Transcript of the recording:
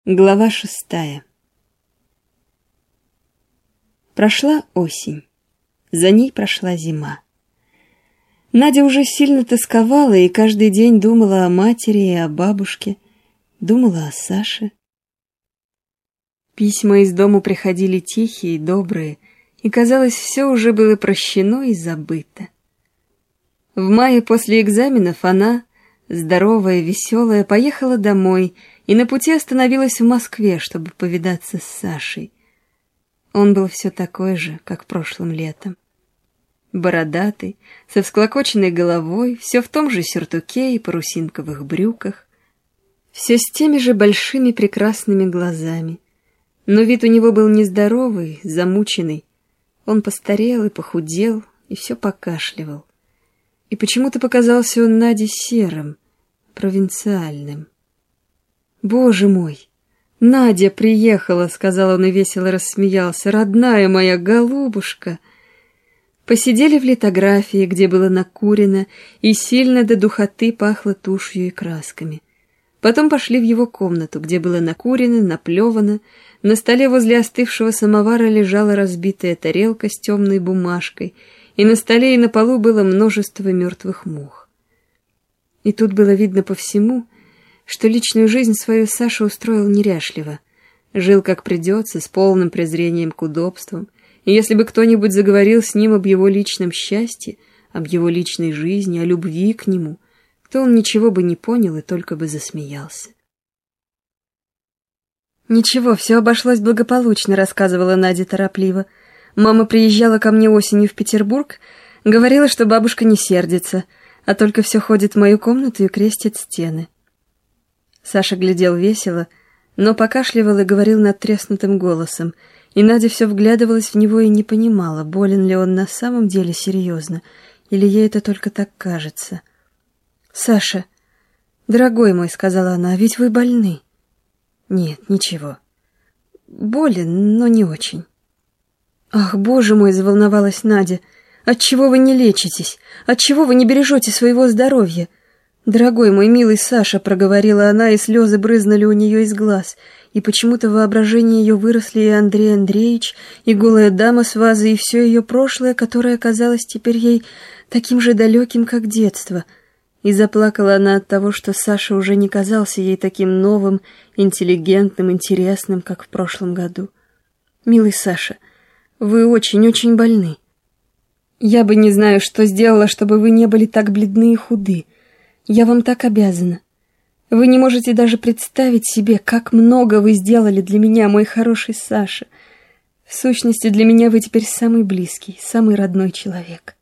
Глава 6. Прошла осень. За ней прошла зима. Надя уже сильно тосковала и каждый день думала о матери и о бабушке, думала о Саше. Письма из дому приходили тихие и добрые, и, казалось, все уже было прощено и забыто. В мае после экзаменов она, здоровая, веселая, поехала домой и на пути остановилась в Москве, чтобы повидаться с Сашей. Он был все такой же, как прошлым летом. Бородатый, со всклокоченной головой, все в том же сюртуке и парусинковых брюках, все с теми же большими прекрасными глазами. Но вид у него был нездоровый, замученный. Он постарел и похудел, и все покашливал. И почему-то показался он Наде серым, провинциальным. «Боже мой! Надя приехала!» — сказал он и весело рассмеялся. «Родная моя голубушка!» Посидели в литографии, где было накурено, и сильно до духоты пахло тушью и красками. Потом пошли в его комнату, где было накурено, наплевано. На столе возле остывшего самовара лежала разбитая тарелка с темной бумажкой, и на столе и на полу было множество мертвых мух. И тут было видно по всему, что личную жизнь свою Саша устроил неряшливо. Жил как придется, с полным презрением к удобствам, и если бы кто-нибудь заговорил с ним об его личном счастье, об его личной жизни, о любви к нему, то он ничего бы не понял и только бы засмеялся. «Ничего, все обошлось благополучно», — рассказывала Надя торопливо. «Мама приезжала ко мне осенью в Петербург, говорила, что бабушка не сердится, а только все ходит в мою комнату и крестит стены». Саша глядел весело, но покашливал и говорил надтреснутым голосом, и Надя все вглядывалась в него и не понимала, болен ли он на самом деле серьезно, или ей это только так кажется. «Саша, дорогой мой», — сказала она, — «а ведь вы больны». «Нет, ничего. Болен, но не очень». «Ах, Боже мой», — заволновалась Надя, — «отчего вы не лечитесь? Отчего вы не бережете своего здоровья?» «Дорогой мой милый Саша», — проговорила она, и слезы брызнули у нее из глаз, и почему-то в воображении ее выросли и Андрей Андреевич, и голая дама с вазой, и все ее прошлое, которое казалось теперь ей таким же далеким, как детство. И заплакала она от того, что Саша уже не казался ей таким новым, интеллигентным, интересным, как в прошлом году. «Милый Саша, вы очень-очень больны. Я бы не знаю, что сделала, чтобы вы не были так бледны и худы. Я вам так обязана. Вы не можете даже представить себе, как много вы сделали для меня, мой хороший Саша. В сущности, для меня вы теперь самый близкий, самый родной человек».